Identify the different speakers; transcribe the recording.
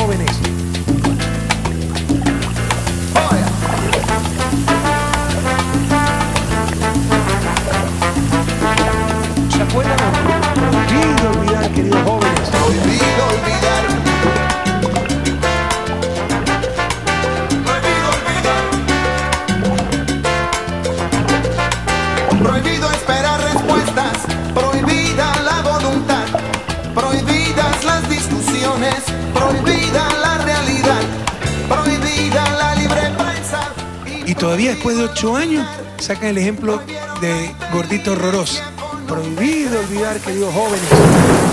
Speaker 1: jóvenes. ¿Se acuerdan? Prohibido olvidar, queridos jóvenes.
Speaker 2: Prohibido olvidar. Prohibido esperar respuestas, prohibida la voluntad, prohibidas las discusiones, prohibida la realidad, prohibida la libre prensa.
Speaker 1: Y todavía después de 8 años sacan el ejemplo de Gordito Horroroso. Prohibido olvidar, queridos jóvenes.